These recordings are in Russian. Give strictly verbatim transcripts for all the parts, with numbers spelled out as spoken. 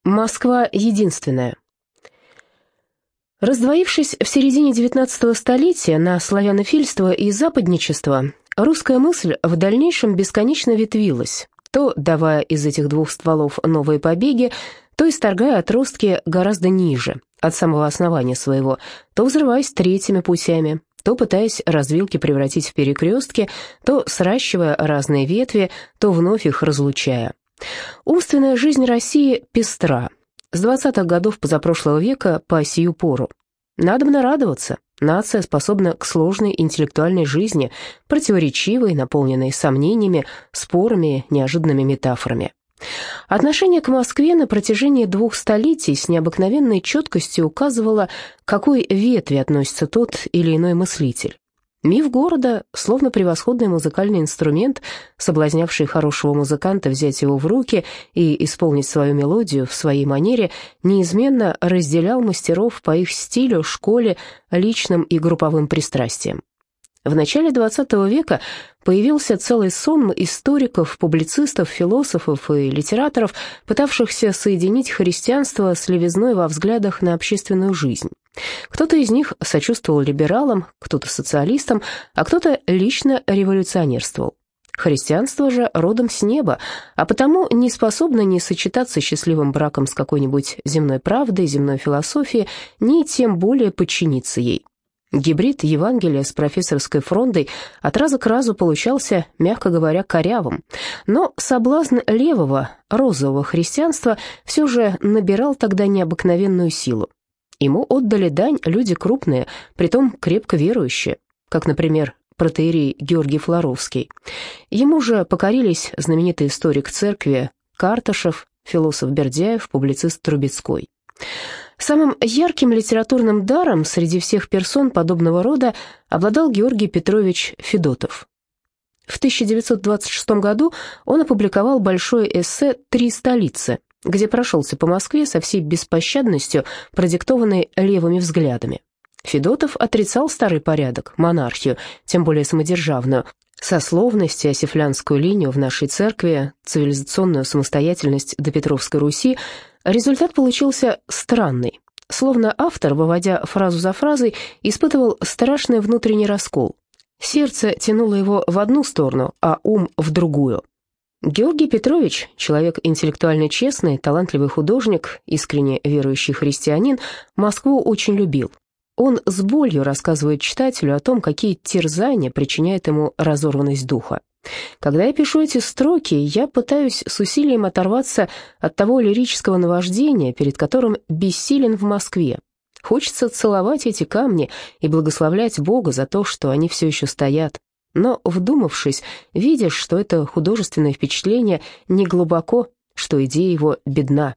Москва единственная. Раздвоившись в середине девятнадцатого столетия на славянофильство и западничество, русская мысль в дальнейшем бесконечно ветвилась, то давая из этих двух стволов новые побеги, то исторгая отростки гораздо ниже, от самого основания своего, то взрываясь третьими путями, то пытаясь развилки превратить в перекрестки, то сращивая разные ветви, то вновь их разлучая. Умственная жизнь России пестра. С двадцатых годов позапрошлого века по сию пору. Надобно радоваться. Нация способна к сложной интеллектуальной жизни, противоречивой, наполненной сомнениями, спорами, неожиданными метафорами. Отношение к Москве на протяжении двух столетий с необыкновенной четкостью указывало, к какой ветви относится тот или иной мыслитель. Миф города, словно превосходный музыкальный инструмент, соблазнявший хорошего музыканта взять его в руки и исполнить свою мелодию в своей манере, неизменно разделял мастеров по их стилю, школе, личным и групповым пристрастиям. В начале двадцатого века появился целый сон историков, публицистов, философов и литераторов, пытавшихся соединить христианство с левизной во взглядах на общественную жизнь. Кто-то из них сочувствовал либералам, кто-то социалистам, а кто-то лично революционерствовал. Христианство же родом с неба, а потому не способно ни сочетаться счастливым браком с какой-нибудь земной правдой, земной философией, ни тем более подчиниться ей. Гибрид Евангелия с профессорской фрондой от раза к разу получался, мягко говоря, корявым, но соблазн левого, розового христианства все же набирал тогда необыкновенную силу. Ему отдали дань люди крупные, притом крепко верующие, как, например, протоиерей Георгий Флоровский. Ему же покорились знаменитый историк церкви Карташев, философ Бердяев, публицист Трубецкой. Самым ярким литературным даром среди всех персон подобного рода обладал Георгий Петрович Федотов. В тысяча девятьсот двадцать шестом году он опубликовал большое эссе «Три столицы», где прошелся по Москве со всей беспощадностью, продиктованной левыми взглядами. Федотов отрицал старый порядок, монархию, тем более самодержавную, сословность и осифлянскую линию в нашей церкви, цивилизационную самостоятельность до Петровской Руси. Результат получился странный, словно автор, выводя фразу за фразой, испытывал страшный внутренний раскол. Сердце тянуло его в одну сторону, а ум в другую. Георгий Петрович, человек интеллектуально честный, талантливый художник, искренне верующий христианин, Москву очень любил. Он с болью рассказывает читателю о том, какие терзания причиняет ему разорванность духа. Когда я пишу эти строки, я пытаюсь с усилием оторваться от того лирического наваждения, перед которым бессилен в Москве. Хочется целовать эти камни и благословлять Бога за то, что они все еще стоят. Но, вдумавшись, видишь, что это художественное впечатление не глубоко, что идея его бедна.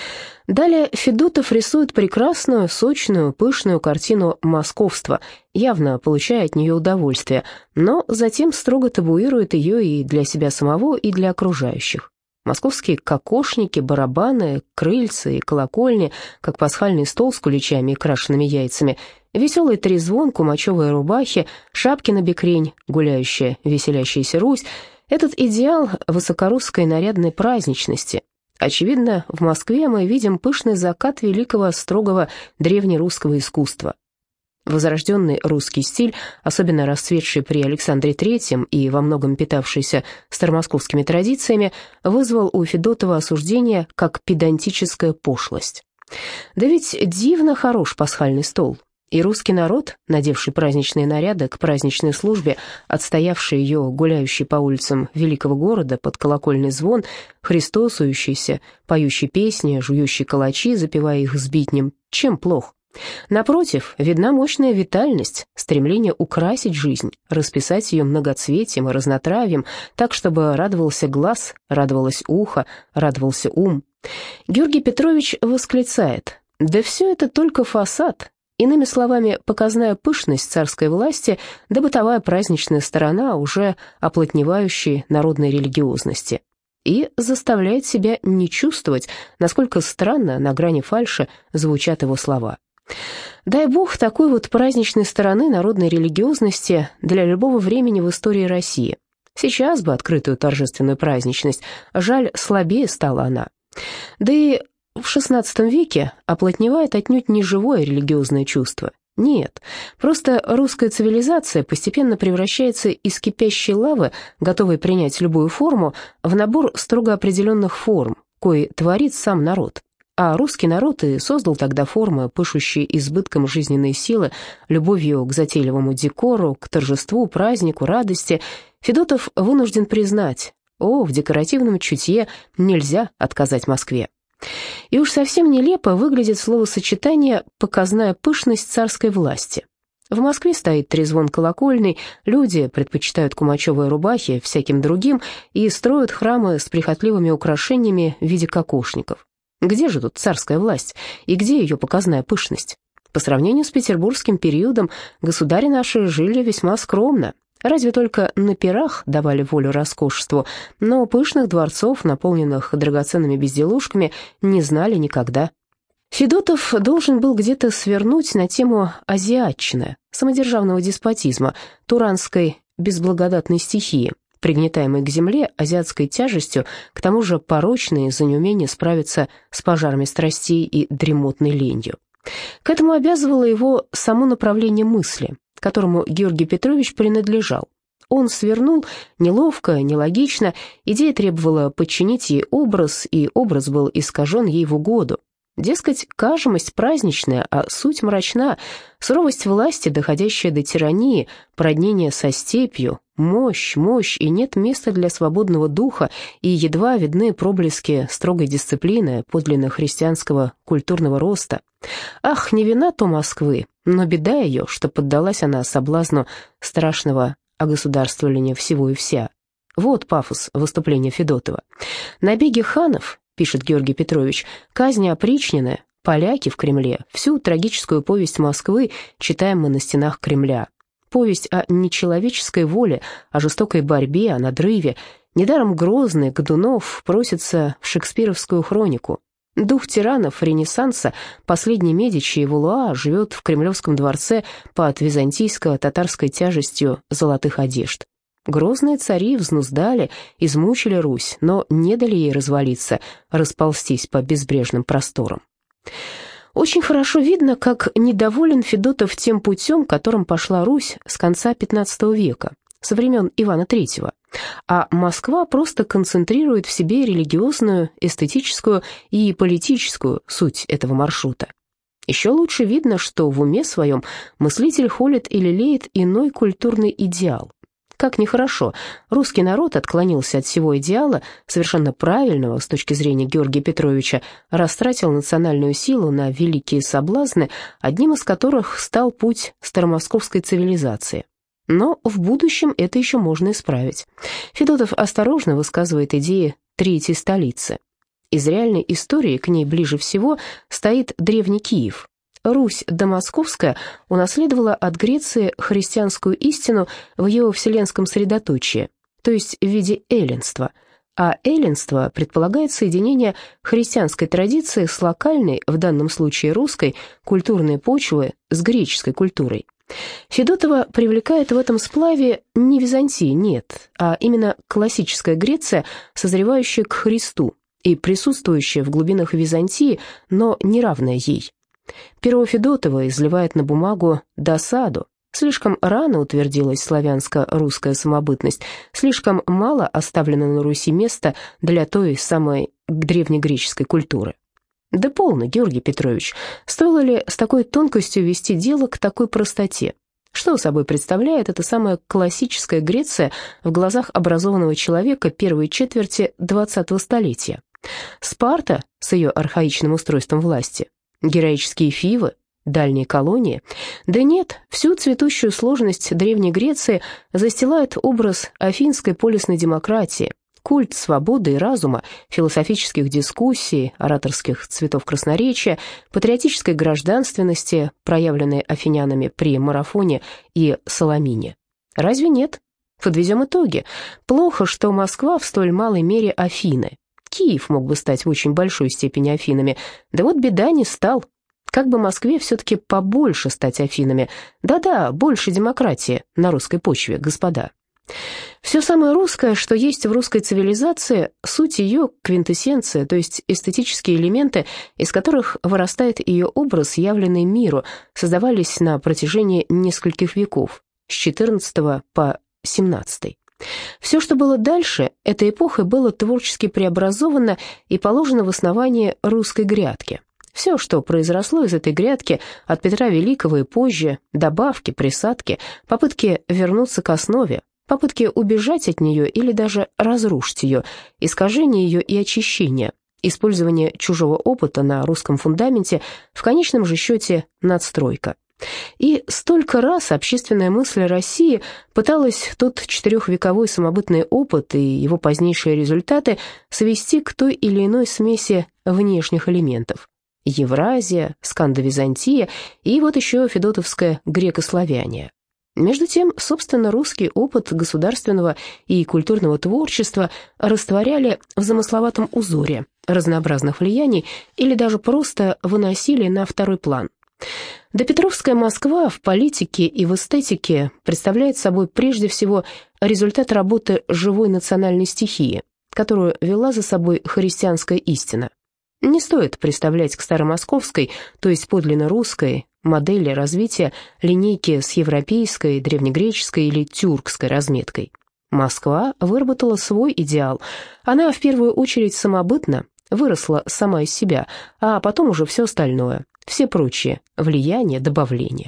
Далее Федотов рисует прекрасную, сочную, пышную картину московства, явно получая от нее удовольствие, но затем строго табуирует ее и для себя самого, и для окружающих. Московские кокошники, барабаны, крыльца и колокольни, как пасхальный стол с куличами и крашенными яйцами, веселый трезвон, кумачевые рубахи, шапки на бекрень, гуляющая, веселящаяся Русь — этот идеал высокорусской нарядной праздничности. Очевидно, в Москве мы видим пышный закат великого, строгого древнерусского искусства. Возрожденный русский стиль, особенно расцветший при Александре Третьем и во многом питавшийся старомосковскими традициями, вызвал у Федотова осуждение как педантическая пошлость. Да ведь дивно хорош пасхальный стол. И русский народ, надевший праздничные наряды к праздничной службе, отстоявший ее, гуляющий по улицам великого города под колокольный звон, христосующийся, поющий песни, жующий калачи, запивая их сбитнем, чем плох? Напротив, видна мощная витальность, стремление украсить жизнь, расписать ее многоцветием и разнотравьем, так, чтобы радовался глаз, радовалось ухо, радовался ум. Георгий Петрович восклицает: «Да все это только фасад». Иными словами, показная пышность царской власти, да бытовая праздничная сторона уже оплотневающей народной религиозности. И заставляет себя не чувствовать, насколько странно на грани фальши звучат его слова. Дай бог такой вот праздничной стороны народной религиозности для любого времени в истории России. Сейчас бы открытую торжественную праздничность, жаль, слабее стала она. Да и в шестнадцатом веке оплотневает отнюдь не живое религиозное чувство. Нет, просто русская цивилизация постепенно превращается из кипящей лавы, готовой принять любую форму, в набор строго определенных форм, кои творит сам народ. А русский народ и создал тогда формы, пышущие избытком жизненной силы, любовью к затейливому декору, к торжеству, празднику, радости. Федотов вынужден признать: о, в декоративном чутье нельзя отказать Москве. И уж совсем нелепо выглядит словосочетание «показная пышность царской власти». В Москве стоит трезвон колокольный, люди предпочитают кумачевые рубахи всяким другим и строят храмы с прихотливыми украшениями в виде кокошников. Где же тут царская власть и где ее показная пышность? По сравнению с петербургским периодом государи наши жили весьма скромно. Разве только на пирах давали волю роскошеству, но пышных дворцов, наполненных драгоценными безделушками, не знали никогда. Федотов должен был где-то свернуть на тему азиатчины, самодержавного деспотизма, туранской безблагодатной стихии, пригнетаемой к земле азиатской тяжестью, к тому же порочной за неумение справиться с пожарами страстей и дремотной ленью. К этому обязывало его само направление мысли, которому Георгий Петрович принадлежал. Он свернул неловко, нелогично, идея требовала подчинить ей образ, и образ был искажен ей в угоду. Дескать, кажемость праздничная, а суть мрачна, суровость власти, доходящая до тирании, породнение со степью, мощь, мощь, и нет места для свободного духа, и едва видны проблески строгой дисциплины, подлинно христианского культурного роста. Ах, не вина то Москвы, но беда ее, что поддалась она соблазну страшного огосударствования всего и вся. Вот пафос выступления Федотова. Набеги ханов, пишет Георгий Петрович, казни опричнины, поляки в Кремле, всю трагическую повесть Москвы читаем мы на стенах Кремля. Повесть о нечеловеческой воле, о жестокой борьбе, о надрыве. Недаром Грозный, Годунов просится в шекспировскую хронику. Дух тиранов Ренессанса, последний Медичи и Валуа, живет в Кремлевском дворце под византийско-татарской тяжестью золотых одежд. Грозные цари взнуздали, измучили Русь, но не дали ей развалиться, расползтись по безбрежным просторам. Очень хорошо видно, как недоволен Федотов тем путем, которым пошла Русь с конца пятнадцатого века, со времен Ивана Третьего. А Москва просто концентрирует в себе религиозную, эстетическую и политическую суть этого маршрута. Еще лучше видно, что в уме своем мыслитель холит и лелеет иной культурный идеал. Как нехорошо, русский народ отклонился от всего идеала, совершенно правильного с точки зрения Георгия Петровича, растратил национальную силу на великие соблазны, одним из которых стал путь старомосковской цивилизации. Но в будущем это еще можно исправить. Федотов осторожно высказывает идеи третьей столицы. Из реальной истории к ней ближе всего стоит древний Киев. Русь домосковская унаследовала от Греции христианскую истину в ее вселенском средоточии, то есть в виде эллинства, а эллинство предполагает соединение христианской традиции с локальной, в данном случае русской, культурной почвы с греческой культурой. Федотова привлекает в этом сплаве не Византия, нет, а именно классическая Греция, созревающая к Христу и присутствующая в глубинах Византии, но не равная ей. Перо Федотова изливает на бумагу досаду. Слишком рано утвердилась славянско-русская самобытность, слишком мало оставлено на Руси места для той самой древнегреческой культуры. Да полно, Георгий Петрович, стоило ли с такой тонкостью вести дело к такой простоте? Что собой представляет эта самая классическая Греция в глазах образованного человека первой четверти двадцатого столетия? Спарта с ее архаичным устройством власти? Героические Фивы, дальние колонии? Да нет, всю цветущую сложность Древней Греции застилает образ афинской полисной демократии, культ свободы и разума, философических дискуссий, ораторских цветов красноречия, патриотической гражданственности, проявленной афинянами при марафоне и Саламине. Разве нет? Подведем итоги. Плохо, что Москва в столь малой мере Афины. Киев мог бы стать в очень большой степени Афинами, да вот беда, не стал. Как бы Москве все-таки побольше стать Афинами? Да-да, больше демократии на русской почве, господа. Все самое русское, что есть в русской цивилизации, суть ее квинтэссенция, то есть эстетические элементы, из которых вырастает ее образ, явленный миру, создавались на протяжении нескольких веков, с четырнадцатого по семнадцатый. Все, что было дальше, этой эпохой было творчески преобразовано и положено в основание русской грядки. Все, что произросло из этой грядки от Петра Великого и позже, добавки, присадки, попытки вернуться к основе, попытки убежать от нее или даже разрушить ее, искажение ее и очищение, использование чужого опыта на русском фундаменте, в конечном же счете надстройка. И столько раз общественная мысль России пыталась тот четырехвековой самобытный опыт и его позднейшие результаты свести к той или иной смеси внешних элементов. Евразия, Скандо-Византия и вот еще федотовское греко-славяние. Между тем, собственно, русский опыт государственного и культурного творчества растворяли в замысловатом узоре разнообразных влияний или даже просто выносили на второй план. Допетровская Москва в политике и в эстетике представляет собой прежде всего результат работы живой национальной стихии, которую вела за собой христианская истина. Не стоит представлять к старомосковской, то есть подлинно русской, модели развития линейки с европейской, древнегреческой или тюркской разметкой. Москва выработала свой идеал. Она в первую очередь самобытна, выросла сама из себя, а потом уже все остальное, все прочие влияния, добавления.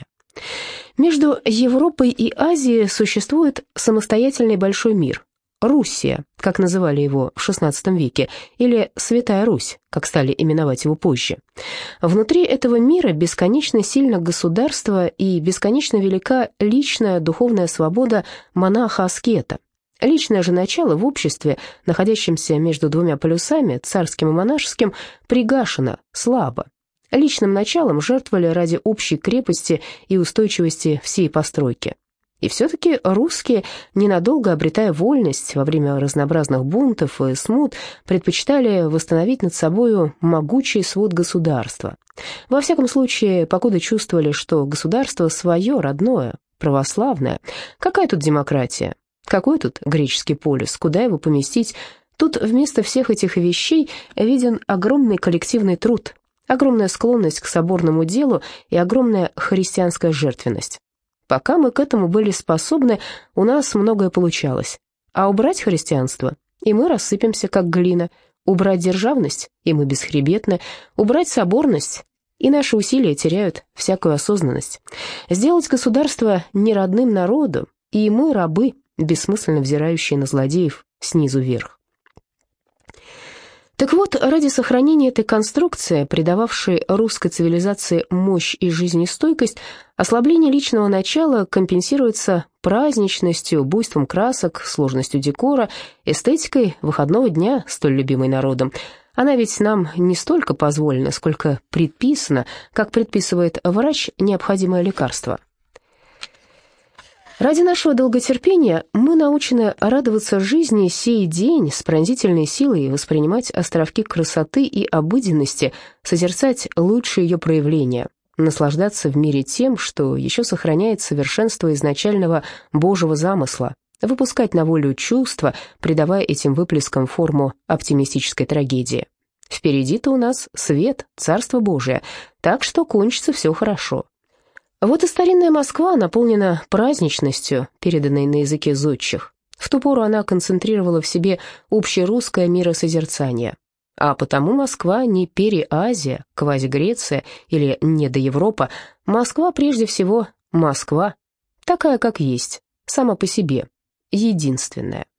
Между Европой и Азией существует самостоятельный большой мир. Руссия, как называли его в шестнадцатом веке, или Святая Русь, как стали именовать его позже. Внутри этого мира бесконечно сильно государство и бесконечно велика личная духовная свобода монаха-аскета. Личное же начало в обществе, находящемся между двумя полюсами, царским и монашеским, пригашено, слабо. Личным началом жертвовали ради общей крепости и устойчивости всей постройки. И все-таки русские, ненадолго обретая вольность во время разнообразных бунтов и смут, предпочитали восстановить над собою могучий свод государства. Во всяком случае, покуда чувствовали, что государство свое, родное, православное. Какая тут демократия? Какой тут греческий полис? Куда его поместить? Тут вместо всех этих вещей виден огромный коллективный труд, огромная склонность к соборному делу и огромная христианская жертвенность. Пока мы к этому были способны, у нас многое получалось. А убрать христианство, и мы рассыпемся, как глина. Убрать державность, и мы бесхребетны. Убрать соборность, и наши усилия теряют всякую осознанность. Сделать государство неродным народу, и мы рабы, бессмысленно взирающие на злодеев снизу вверх. Так вот, ради сохранения этой конструкции, придававшей русской цивилизации мощь и жизнестойкость, ослабление личного начала компенсируется праздничностью, буйством красок, сложностью декора, эстетикой выходного дня, столь любимой народом. Она ведь нам не столько позволена, сколько предписана, как предписывает врач необходимое лекарство. Ради нашего долготерпения мы научены радоваться жизни сей день с пронзительной силой и воспринимать островки красоты и обыденности, созерцать лучшие ее проявления, наслаждаться в мире тем, что еще сохраняет совершенство изначального Божьего замысла, выпускать на волю чувства, придавая этим выплескам форму оптимистической трагедии. Впереди-то у нас свет, Царство Божие, так что кончится все хорошо. Вот и старинная Москва наполнена праздничностью, переданной на языке зодчих. В ту пору она концентрировала в себе общерусское миросозерцание. А потому Москва не Переазия, Квази-Греция или недоевропа. Москва прежде всего Москва, такая, как есть, сама по себе, единственная.